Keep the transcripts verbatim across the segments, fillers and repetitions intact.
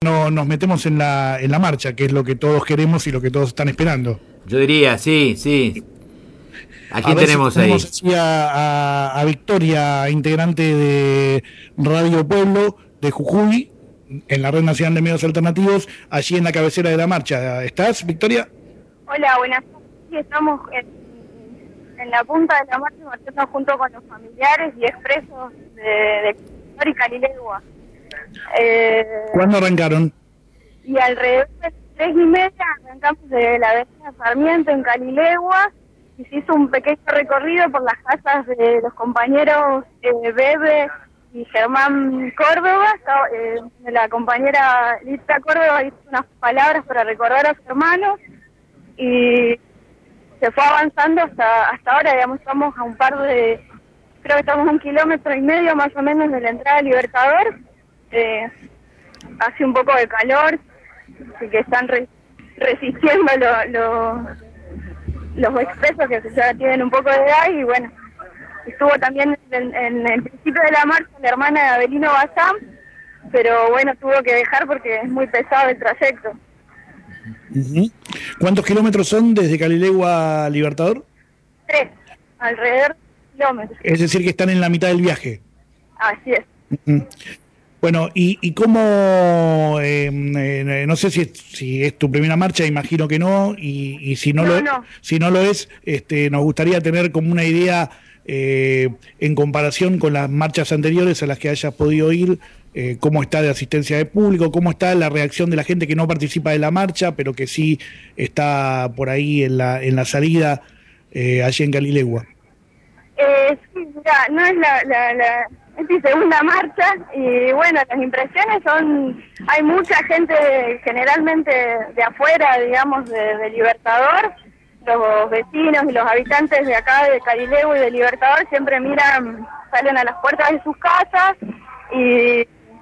no, nos metemos en la, en la marcha, que es lo que todos queremos y lo que todos están esperando. Yo diría, sí, sí. ¿A quién A ver si tenemos tenemos ahí? así a, a, a Victoria, integrante de Radio Pueblo de Jujuy, en la Red Nacional de Medios Alternativos, allí en la cabecera de la marcha. ¿Estás, Victoria? Hola, buenas tardes. Sí, estamos en, en la punta de la marcha marchando junto con los familiares y expresos de, de Cali y Calilegua. Eh, ¿Cuándo arrancaron? y alrededor de las tres y media arrancamos de la avenida Sarmiento en Calilegua y se hizo un pequeño recorrido por las casas de los compañeros eh, Bebe y Germán Córdoba. Eh, la compañera Lita Córdoba hizo unas palabras para recordar a su hermano y se fue avanzando hasta hasta ahora, digamos, estamos a un par de, creo que estamos a un kilómetro y medio más o menos de la entrada de Libertador. Eh, hace un poco de calor, así que están re, resistiendo lo, lo, los expresos que ya tienen un poco de edad. Y bueno, estuvo también en, en el principio de la marcha la hermana de Abelino Bazán, pero bueno, tuvo que dejar porque es muy pesado el trayecto. Uh-huh. ¿Cuántos kilómetros son desde Calilegua a Libertador? Tres, alrededor de kilómetros. Es decir, que están en la mitad del viaje. Así es. Uh-huh. Bueno, y, y cómo, eh, eh, no sé si es, si es tu primera marcha, imagino que no, y, y si no, No, lo, no. si no lo es, este, nos gustaría tener como una idea eh, en comparación con las marchas anteriores a las que hayas podido ir, eh, cómo está de asistencia de público, cómo está la reacción de la gente que no participa de la marcha, pero que sí está por ahí en la, en la salida, eh, allí en Calilegua. Eh, sí, mira, no es la, la, la es mi segunda marcha y bueno, las impresiones son, hay mucha gente generalmente de afuera, digamos, de, de Libertador. Los vecinos y los habitantes de acá de Calilegua y de Libertador siempre miran, salen a las puertas de sus casas y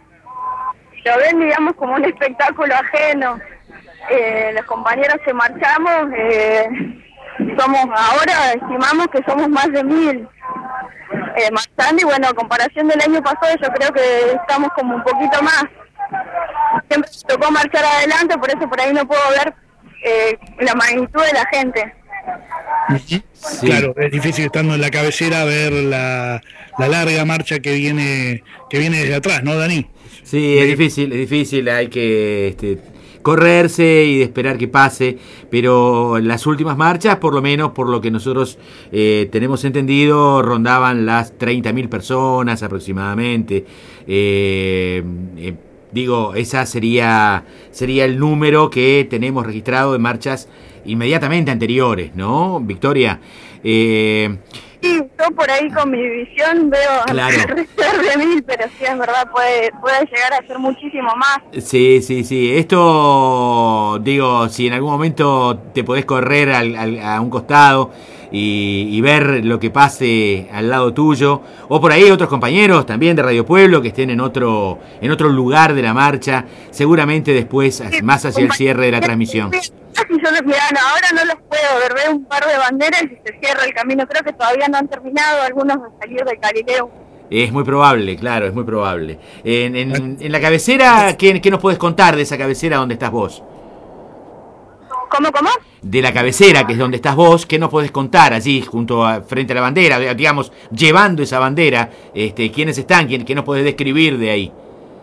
lo ven, digamos, como un espectáculo ajeno. Eh, los compañeros que marchamos, eh, somos ahora, estimamos que somos más de mil eh, marchando, y bueno, a comparación del año pasado yo creo que estamos como un poquito más. Siempre me tocó marchar adelante, por eso por ahí no puedo ver eh, la magnitud de la gente. Sí. Claro, es difícil estando en la cabecera ver la, la larga marcha que viene que viene desde atrás, ¿no, Dani? Sí, es difícil, es difícil, hay que este, correrse y esperar que pase, pero las últimas marchas, por lo menos por lo que nosotros eh, tenemos entendido, rondaban las treinta mil personas aproximadamente. Eh, eh, digo, esa sería, sería el número que tenemos registrado de marchas inmediatamente anteriores, ¿no, Victoria? Eh, Sí, yo por ahí con mi visión veo claro. alrededor de mil, pero sí es verdad, puede, puede llegar a ser muchísimo más. Sí, sí, sí. Esto, digo, si en algún momento te podés correr al, al, a un costado y, y ver lo que pase al lado tuyo, o por ahí otros compañeros también de Radio Pueblo que estén en otro, en otro lugar de la marcha, seguramente después, Sí, más hacia el cierre de la transmisión. Si yo los mira, no, ahora no los puedo ver, veo un par de banderas y se cierra el camino. Creo que todavía no han terminado algunos de salir de Galileo. Es muy probable, claro, es muy probable. En, en, en la cabecera, ¿qué, ¿qué nos puedes contar de esa cabecera donde estás vos? ¿Cómo, cómo? De la cabecera, que es donde estás vos, ¿qué nos podés contar allí, junto a, frente a la bandera, digamos, llevando esa bandera? Este, ¿quiénes están? ¿Quién, ¿Qué nos podés describir de ahí?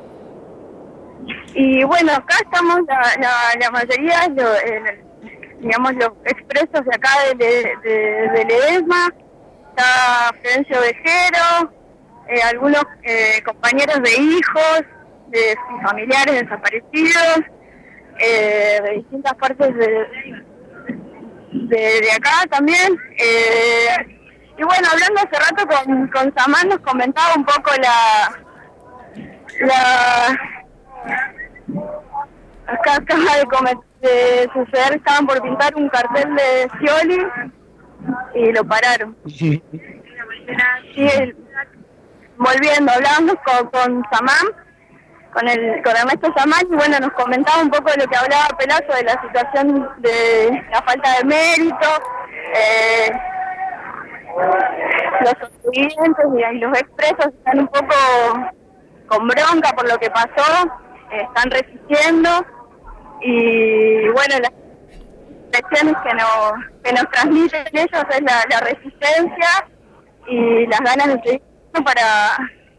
Y bueno, acá estamos la, la, la mayoría, lo, eh, digamos, los expresos de acá de, de, de, de Ledesma. Está Florencio Vejero, eh, algunos eh, compañeros de hijos, de familiares desaparecidos, eh, de distintas partes de, de, de acá también. Eh, y bueno, hablando hace rato con, con Samán, nos comentaba un poco la... la Acá acaba de, comer, de suceder, estaban por pintar un cartel de Scioli y lo pararon. Sí. Sí, el, volviendo, hablábamos con, con Samán, con el con Ernesto Samán, y bueno, nos comentaba un poco de lo que hablaba Pelazo, de la situación de la falta de mérito, eh, los estudiantes y, y los expresos están un poco con bronca por lo que pasó. están resistiendo y bueno, las lecciones que nos, que nos transmiten ellos es la, la resistencia y las ganas de seguir para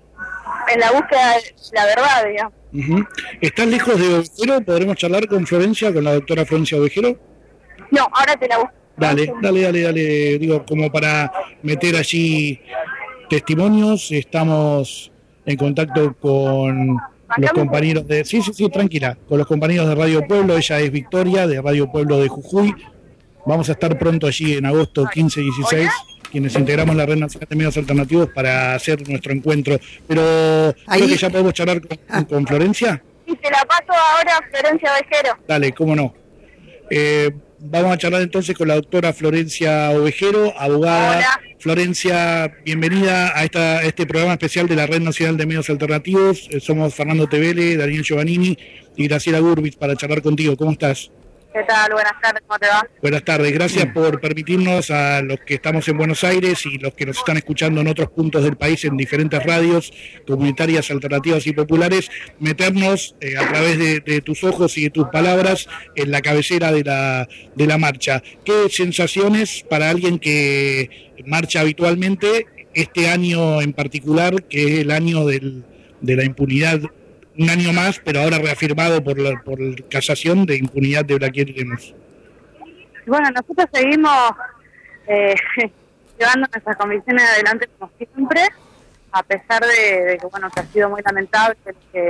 en la búsqueda de la verdad, digamos. Uh-huh. ¿Estás lejos de Ovejero? ¿Podremos charlar con Florencia, con la doctora Florencia Ovejero? No, ahora te la busco. Dale, dale, dale, dale, digo, como para meter allí testimonios, estamos en contacto con los compañeros de... Sí, sí, sí, tranquila, con los compañeros de Radio Pueblo, ella es Victoria, de Radio Pueblo de Jujuy. Vamos a estar pronto allí en agosto quince y dieciséis, quienes integramos la Red Nacional de Medios Alternativos para hacer nuestro encuentro. Pero Ahí... creo que ya podemos charlar con, ah. con Florencia. Y te la paso ahora a Florencia Ovejero. Dale, cómo no. Eh, vamos a charlar entonces con la doctora Florencia Ovejero, abogada. Hola. Florencia, bienvenida a, esta, a este programa especial de la Red Nacional de Medios Alternativos. Eh, somos Fernando Tevele, Daniel Giovannini y Graciela Gurbitz para charlar contigo. ¿Cómo estás? ¿Qué tal? Buenas tardes, ¿cómo te va? Buenas tardes, gracias por permitirnos a los que estamos en Buenos Aires y los que nos están escuchando en otros puntos del país en diferentes radios comunitarias, alternativas y populares, meternos eh, a través de, de tus ojos y de tus palabras en la cabecera de la, de la marcha. ¿Qué sensaciones para alguien que marcha habitualmente, este año en particular, que es el año del, de la impunidad? Un año más, pero ahora reafirmado por la por casación de impunidad de Blaquier y Lemos. Bueno, nosotros seguimos eh, llevando nuestras convicciones adelante como siempre, a pesar de, de que bueno que ha sido muy lamentable que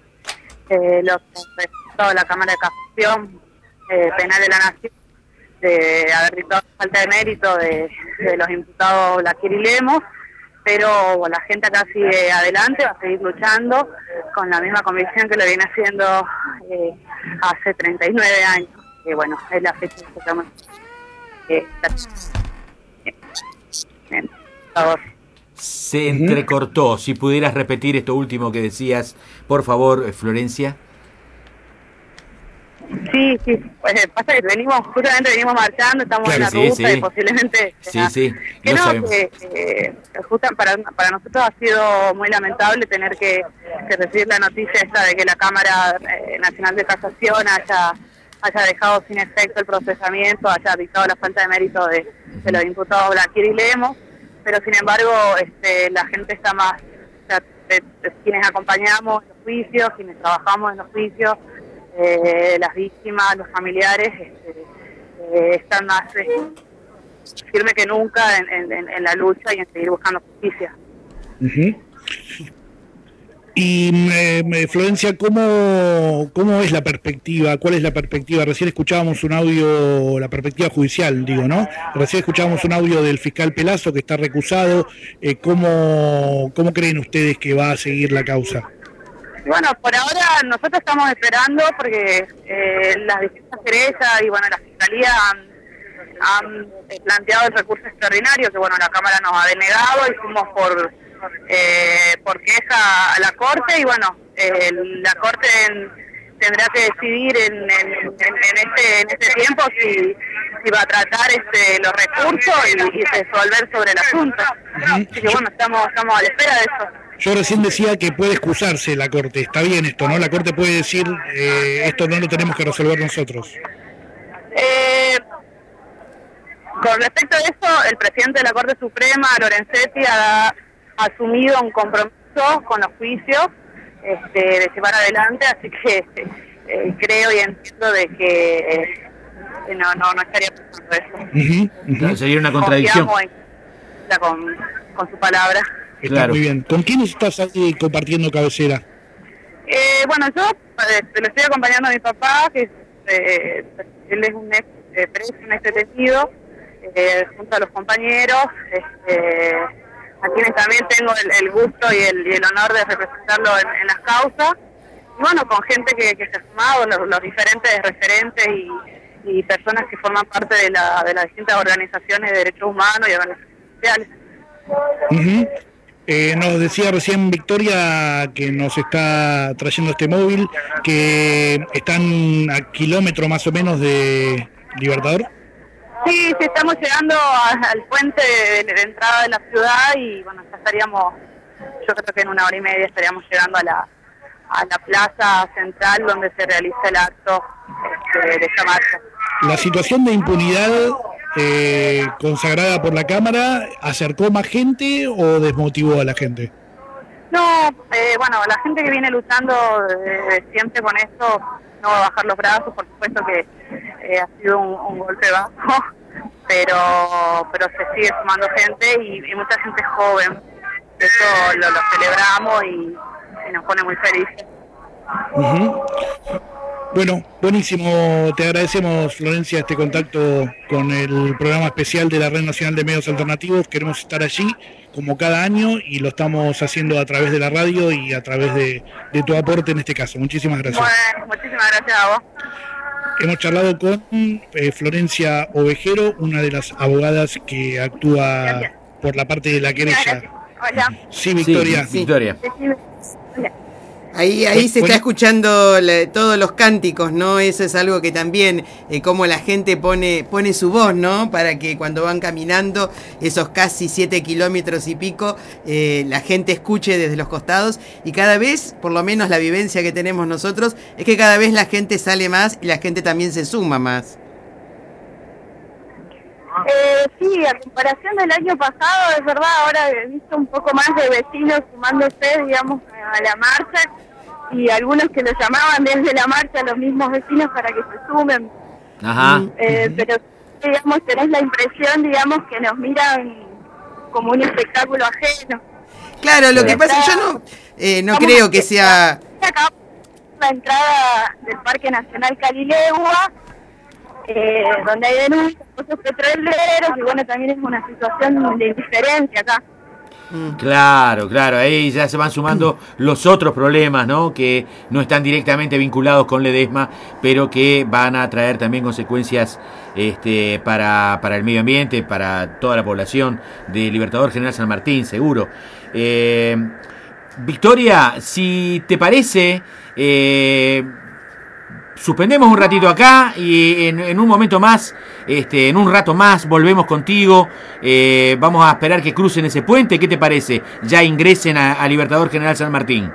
eh, lo que ha resultado la Cámara de Casación eh, Penal de la Nación de haber dictado falta de mérito de, de los imputados Blaquier y Lemos. Pero bueno, la gente acá sigue adelante, va a seguir luchando con la misma convicción que lo viene haciendo eh, hace treinta y nueve años. Que eh, bueno, es la fecha que estamos. Eh, bien, por favor. Se entrecortó. Si pudieras repetir esto último que decías, por favor, Florencia. Sí, sí, pues pasa que venimos, justamente venimos marchando, estamos claro, en la sí, ruta sí. y posiblemente... Sí, ya, sí, que no, sabemos. que eh, justo para, para nosotros ha sido muy lamentable tener que, que recibir la noticia esta de que la Cámara eh, Nacional de Casación haya, haya dejado sin efecto el procesamiento, haya dictado la falta de mérito de, de los imputados Blaquier y Lemos, pero sin embargo este, la gente está más, o sea, de, de quienes acompañamos en los juicios, quienes trabajamos en los juicios, Eh, las víctimas, los familiares este, eh, están más eh, firmes que nunca en, en, en la lucha y en seguir buscando justicia. Uh-huh. Y eh, Florencia, ¿cómo, ¿cómo es la perspectiva? ¿Cuál es la perspectiva? Recién escuchábamos un audio, la perspectiva judicial, digo, ¿no? Recién escuchábamos un audio del fiscal Pelazo que está recusado. Eh, ¿cómo, ¿Cómo creen ustedes que va a seguir la causa? Bueno, por ahora nosotros estamos esperando porque eh, las distintas querellas y bueno, la Fiscalía han, han planteado el recurso extraordinario que bueno, la Cámara nos ha denegado y fuimos por eh, por queja a la Corte y bueno, eh, la Corte en, tendrá que decidir en, en, en, en, este, en este tiempo si, si va a tratar este, los recursos y, y resolver sobre el asunto. Uh-huh. Así que bueno, estamos, estamos a la espera de eso. Yo recién decía que puede excusarse la Corte, está bien esto, ¿no? La Corte puede decir, eh, esto no lo tenemos que resolver nosotros. Eh, con respecto a eso, el presidente de la Corte Suprema, Lorenzetti, ha, ha asumido un compromiso con los juicios este, de llevar adelante, así que eh, creo y entiendo de que eh, no, no, no estaría pasando eso. Uh-huh, uh-huh. Sería una contradicción. En, con, con su palabra. Está claro. Muy bien. ¿Con quién estás ahí compartiendo cabecera? Eh, bueno, yo eh, lo estoy acompañando a mi papá, que eh, él es un ex eh, preso, un ex detenido, eh, junto a los compañeros, este, a quienes también tengo el, el gusto y el, y el honor de representarlo en, en las causas. Y bueno, con gente que, que se ha sumado, los, los diferentes referentes y, y personas que forman parte de, la, de las distintas organizaciones de derechos humanos y organizaciones sociales. Uh-huh. Eh, nos decía recién Victoria, que nos está trayendo este móvil, que están a kilómetro más o menos de Libertador. Sí, sí, estamos llegando a, al puente de, de entrada de la ciudad y bueno, ya estaríamos, yo creo que en una hora y media estaríamos llegando a la, a la plaza central donde se realiza el acto este, de esta marcha. La situación de impunidad eh, consagrada por la Cámara, ¿acercó más gente o desmotivó a la gente? No, eh, bueno, la gente que viene luchando eh, siempre con esto no va a bajar los brazos, por supuesto que eh, ha sido un, un golpe bajo, pero pero se sigue sumando gente y, y mucha gente joven. Eso lo, lo celebramos y, y nos pone muy felices. Uh-huh. Bueno, buenísimo, te agradecemos, Florencia, este contacto con el programa especial de la Red Nacional de Medios Alternativos. Queremos estar allí como cada año y lo estamos haciendo a través de la radio y a través de, de tu aporte en este caso. Muchísimas gracias. Bueno, muchísimas gracias a vos. Hemos charlado con eh, Florencia Ovejero, una de las abogadas que actúa gracias. por la parte de la querella. Hola. Sí, Victoria. Sí, Victoria. Hola. Ahí, ahí se está escuchando la, todos los cánticos, ¿no? Eso es algo que también, eh, como la gente pone pone su voz, ¿no? Para que cuando van caminando esos casi siete kilómetros y pico, eh, la gente escuche desde los costados. Y cada vez, por lo menos la vivencia que tenemos nosotros, es que cada vez la gente sale más y la gente también se suma más. Eh, sí, a comparación del año pasado, es verdad, ahora he visto un poco más de vecinos sumándose, digamos, a la marcha, y algunos que lo llamaban desde la marcha a los mismos vecinos para que se sumen. Ajá. Eh, pero, digamos, tenés la impresión, digamos, que nos miran como un espectáculo ajeno. Claro, lo que pasa es que yo no, eh, no creo que sea... Acá la entrada del Parque Nacional Calilegua, eh, donde hay denuncias, pozos petroleros, y bueno, también es una situación de indiferencia acá. Claro, claro, ahí ya se van sumando los otros problemas, ¿no? Que no están directamente vinculados con Ledesma, pero que van a traer también consecuencias este, para, para el medio ambiente, para toda la población de Libertador General San Martín, seguro. Eh, Victoria, si te parece, eh, suspendemos un ratito acá y en, en un momento más, este, en un rato más, volvemos contigo. Eh, vamos a esperar que crucen ese puente. ¿Qué te parece? Ya ingresen a, a Libertador General San Martín.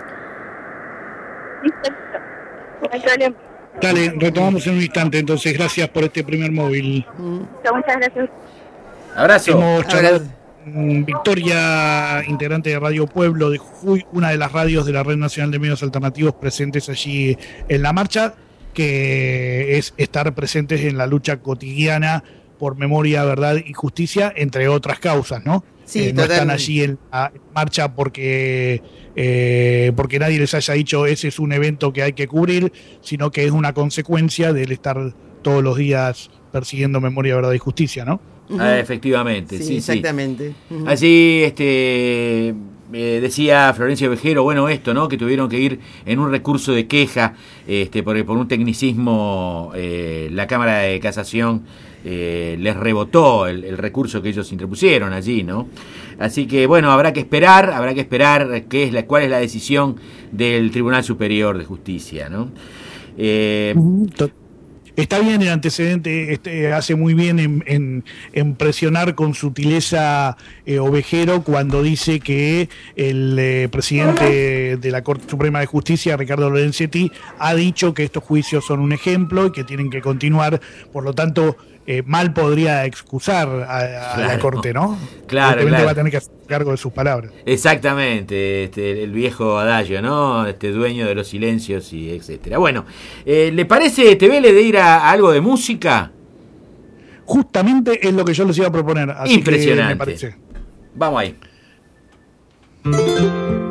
No hay problema. Dale, retomamos en un instante. Entonces, gracias por este primer móvil. Muchas gracias. Abrazo. Hemos charlado con Victoria, integrante de Radio Pueblo de Jujuy, una de las radios de la Red Nacional de Medios Alternativos presentes allí en la marcha, que es estar presentes en la lucha cotidiana por memoria, verdad y justicia, entre otras causas, ¿no? Sí, eh, no están allí en la marcha porque eh, porque nadie les haya dicho ese es un evento que hay que cubrir, sino que es una consecuencia del estar todos los días persiguiendo memoria, verdad y justicia, ¿no? Uh-huh. Ah, efectivamente, sí, sí, exactamente. Sí. Uh-huh. Allí, este, eh, decía Florencia Ovejero, bueno, esto, ¿no? Que tuvieron que ir en un recurso de queja, este, por, por un tecnicismo, eh, la Cámara de Casación eh, les rebotó el, el recurso que ellos interpusieron allí, ¿no? Así que, bueno, habrá que esperar, habrá que esperar qué es la, cuál es la decisión del Tribunal Superior de Justicia, ¿no? Eh, uh-huh. Está bien el antecedente, este, hace muy bien en, en, en presionar con sutileza eh, Ovejero cuando dice que el eh, presidente de la Corte Suprema de Justicia, Ricardo Lorenzetti, ha dicho que estos juicios son un ejemplo y que tienen que continuar, por lo tanto, eh, mal podría excusar a, a claro, la Corte, ¿no? Claro, claro. Va a tener que hacer cargo de sus palabras. Exactamente, este, el viejo adagio, ¿no? Este dueño de los silencios y etcétera. Bueno, eh, ¿le parece, T V, de ir a, a algo de música? Justamente es lo que yo les iba a proponer. Así Impresionante. Que me parece. Vamos ahí.